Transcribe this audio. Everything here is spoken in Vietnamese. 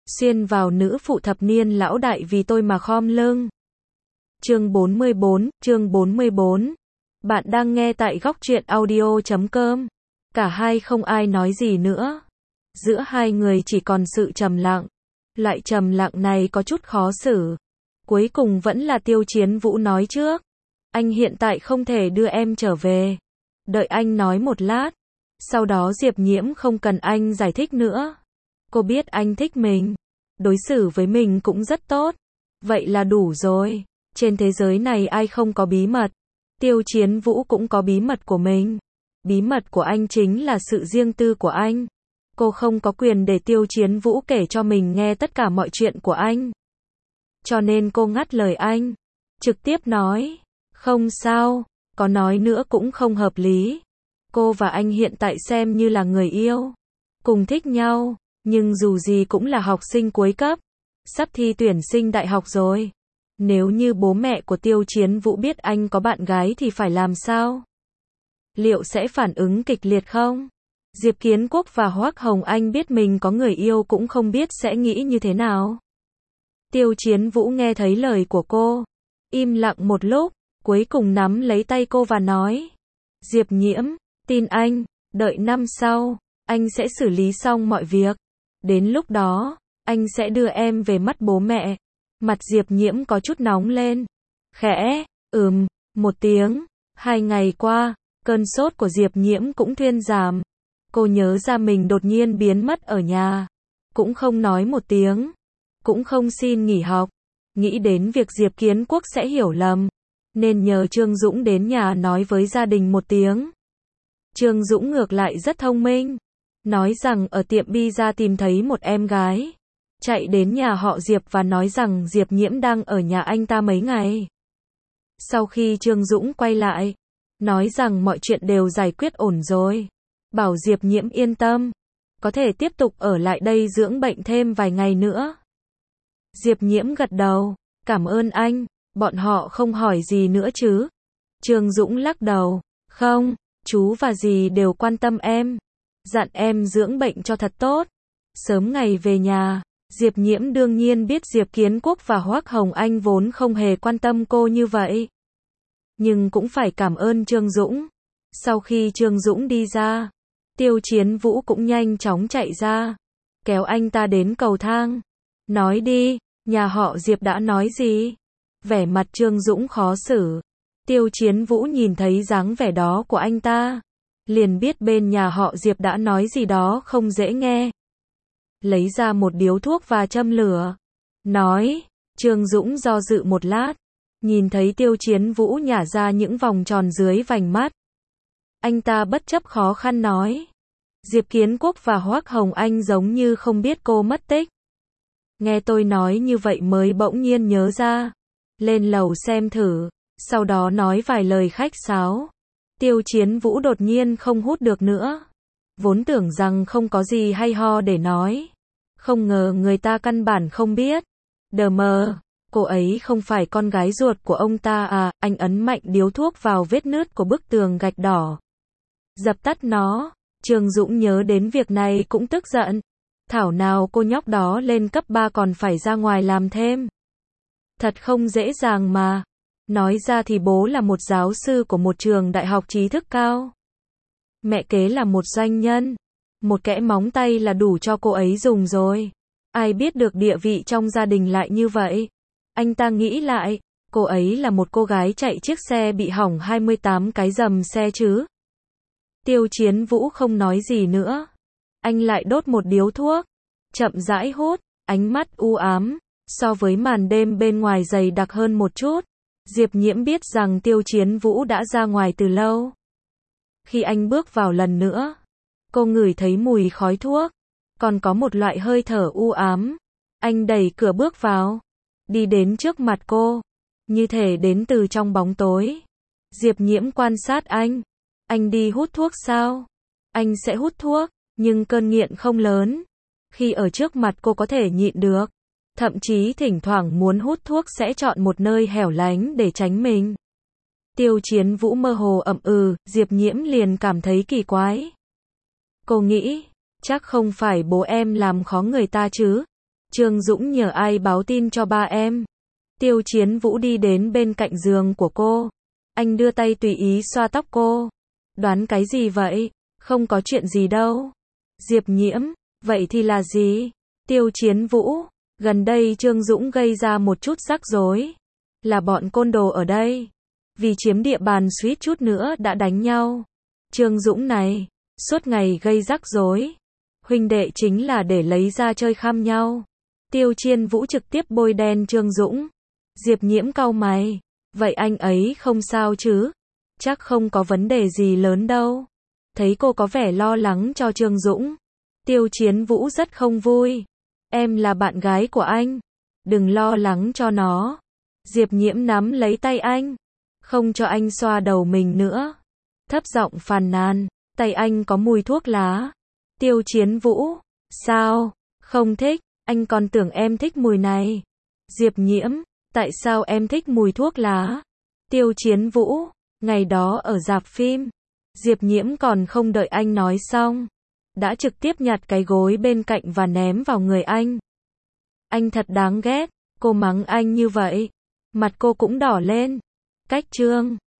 xuyên vào nữ phụ thập niên lão đại vì tôi mà khom lưng. Chương 44. Bạn đang nghe tại góc truyện audio.com. Cả hai không ai nói gì nữa. Giữa hai người chỉ còn sự trầm lặng. Loại trầm lặng này có chút khó xử. Cuối cùng vẫn là Tiêu Chiến Vũ nói trước. Anh hiện tại không thể đưa em trở về. Đợi anh nói một lát. Sau đó Diệp Nhiễm không cần anh giải thích nữa. Cô biết anh thích mình. Đối xử với mình cũng rất tốt. Vậy là đủ rồi. Trên thế giới này ai không có bí mật. Tiêu Chiến Vũ cũng có bí mật của mình. Bí mật của anh chính là sự riêng tư của anh. Cô không có quyền để Tiêu Chiến Vũ kể cho mình nghe tất cả mọi chuyện của anh. Cho nên cô ngắt lời anh. Trực tiếp nói. Không sao, có nói nữa cũng không hợp lý. Cô và anh hiện tại xem như là người yêu. Cùng thích nhau, nhưng dù gì cũng là học sinh cuối cấp. Sắp thi tuyển sinh đại học rồi. Nếu như bố mẹ của Tiêu Chiến Vũ biết anh có bạn gái thì phải làm sao? Liệu sẽ phản ứng kịch liệt không? Diệp Kiến Quốc và Hoắc Hồng Anh biết mình có người yêu cũng không biết sẽ nghĩ như thế nào. Tiêu Chiến Vũ nghe thấy lời của cô. Im lặng một lúc, cuối cùng nắm lấy tay cô và nói. Diệp Nhiễm, tin anh, đợi năm sau, anh sẽ xử lý xong mọi việc. Đến lúc đó, anh sẽ đưa em về mắt bố mẹ. Mặt Diệp Nhiễm có chút nóng lên. Khẽ, một tiếng. 2 ngày qua, cơn sốt của Diệp Nhiễm cũng thuyên giảm. Cô nhớ ra mình đột nhiên biến mất ở nhà. Cũng không nói một tiếng. Cũng không xin nghỉ học. Nghĩ đến việc Diệp Kiến Quốc sẽ hiểu lầm. Nên nhờ Trương Dũng đến nhà nói với gia đình một tiếng. Trương Dũng ngược lại rất thông minh. Nói rằng ở tiệm pizza tìm thấy một em gái. Chạy đến nhà họ Diệp và nói rằng Diệp Nhiễm đang ở nhà anh ta mấy ngày. Sau khi Trương Dũng quay lại, nói rằng mọi chuyện đều giải quyết ổn rồi. Bảo Diệp Nhiễm yên tâm. Có thể tiếp tục ở lại đây dưỡng bệnh thêm vài ngày nữa. Diệp Nhiễm gật đầu. Cảm ơn anh. Bọn họ không hỏi gì nữa chứ? Trương Dũng lắc đầu. Không, chú và dì đều quan tâm em. Dặn em dưỡng bệnh cho thật tốt. Sớm ngày về nhà. Diệp Nhiễm đương nhiên biết Diệp Kiến Quốc và Hoắc Hồng Anh vốn không hề quan tâm cô như vậy. Nhưng cũng phải cảm ơn Trương Dũng. Sau khi Trương Dũng đi ra, Tiêu Chiến Vũ cũng nhanh chóng chạy ra. Kéo anh ta đến cầu thang. Nói đi, nhà họ Diệp đã nói gì? Vẻ mặt Trương Dũng khó xử. Tiêu Chiến Vũ nhìn thấy dáng vẻ đó của anh ta. Liền biết bên nhà họ Diệp đã nói gì đó không dễ nghe. Lấy ra một điếu thuốc và châm lửa. Nói, Trương Dũng do dự một lát. Nhìn thấy Tiêu Chiến Vũ nhả ra những vòng tròn dưới vành mắt. Anh ta bất chấp khó khăn nói. Diệp Kiến Quốc và Hoắc Hồng Anh giống như không biết cô mất tích. Nghe tôi nói như vậy mới bỗng nhiên nhớ ra. Lên lầu xem thử. Sau đó nói vài lời khách sáo. Tiêu Chiến Vũ đột nhiên không hút được nữa. Vốn tưởng rằng không có gì hay ho để nói. Không ngờ người ta căn bản không biết. Đờ mờ, cô ấy không phải con gái ruột của ông ta à? Anh ấn mạnh điếu thuốc vào vết nứt của bức tường gạch đỏ. Dập tắt nó. Trương Dũng nhớ đến việc này cũng tức giận. Thảo nào cô nhóc đó lên cấp 3 còn phải ra ngoài làm thêm. Thật không dễ dàng mà. Nói ra thì bố là một giáo sư của một trường đại học trí thức cao. Mẹ kế là một doanh nhân. Một kẽ móng tay là đủ cho cô ấy dùng rồi. Ai biết được địa vị trong gia đình lại như vậy. Anh ta nghĩ lại, cô ấy là một cô gái chạy chiếc xe bị hỏng 28 cái dầm xe chứ. Tiêu Chiến Vũ không nói gì nữa. Anh lại đốt một điếu thuốc. Chậm rãi hút, ánh mắt u ám. So với màn đêm bên ngoài dày đặc hơn một chút. Diệp Nhiễm biết rằng Tiêu Chiến Vũ đã ra ngoài từ lâu. Khi anh bước vào lần nữa, cô ngửi thấy mùi khói thuốc. Còn có một loại hơi thở u ám. Anh đẩy cửa bước vào. Đi đến trước mặt cô. Như thể đến từ trong bóng tối. Diệp Nhiễm quan sát anh. Anh đi hút thuốc sao? Anh sẽ hút thuốc, nhưng cơn nghiện không lớn. Khi ở trước mặt cô có thể nhịn được. Thậm chí thỉnh thoảng muốn hút thuốc sẽ chọn một nơi hẻo lánh để tránh mình. Tiêu Chiến Vũ mơ hồ ậm Diệp Nhiễm liền cảm thấy kỳ quái. Cô nghĩ, chắc không phải bố em làm khó người ta chứ? Trương Dũng nhờ ai báo tin cho ba em. Tiêu Chiến Vũ đi đến bên cạnh giường của cô. Anh đưa tay tùy ý xoa tóc cô. Đoán cái gì vậy? Không có chuyện gì đâu. Diệp Nhiễm, vậy thì là gì? Tiêu Chiến Vũ, gần đây Trương Dũng gây ra một chút rắc rối. Là bọn côn đồ ở đây. Vì chiếm địa bàn suýt chút nữa đã đánh nhau. Trương Dũng này, suốt ngày gây rắc rối. Huynh đệ chính là để lấy ra chơi khăm nhau. Tiêu Chiến Vũ trực tiếp bôi đen Trương Dũng. Diệp Nhiễm cau mày. Vậy anh ấy không sao chứ? Chắc không có vấn đề gì lớn đâu. Thấy cô có vẻ lo lắng cho Trương Dũng. Tiêu Chiến Vũ rất không vui. Em là bạn gái của anh. Đừng lo lắng cho nó. Diệp Nhiễm nắm lấy tay anh. Không cho anh xoa đầu mình nữa. Thấp giọng phàn nàn. Tay anh có mùi thuốc lá. Tiêu Chiến Vũ. Sao? Không thích. Anh còn tưởng em thích mùi này. Diệp Nhiễm. Tại sao em thích mùi thuốc lá? Tiêu Chiến Vũ. Ngày đó ở rạp phim. Diệp Nhiễm còn không đợi anh nói xong. Đã trực tiếp nhặt cái gối bên cạnh và ném vào người anh. Anh thật đáng ghét. Cô mắng anh như vậy. Mặt cô cũng đỏ lên. Cách Trương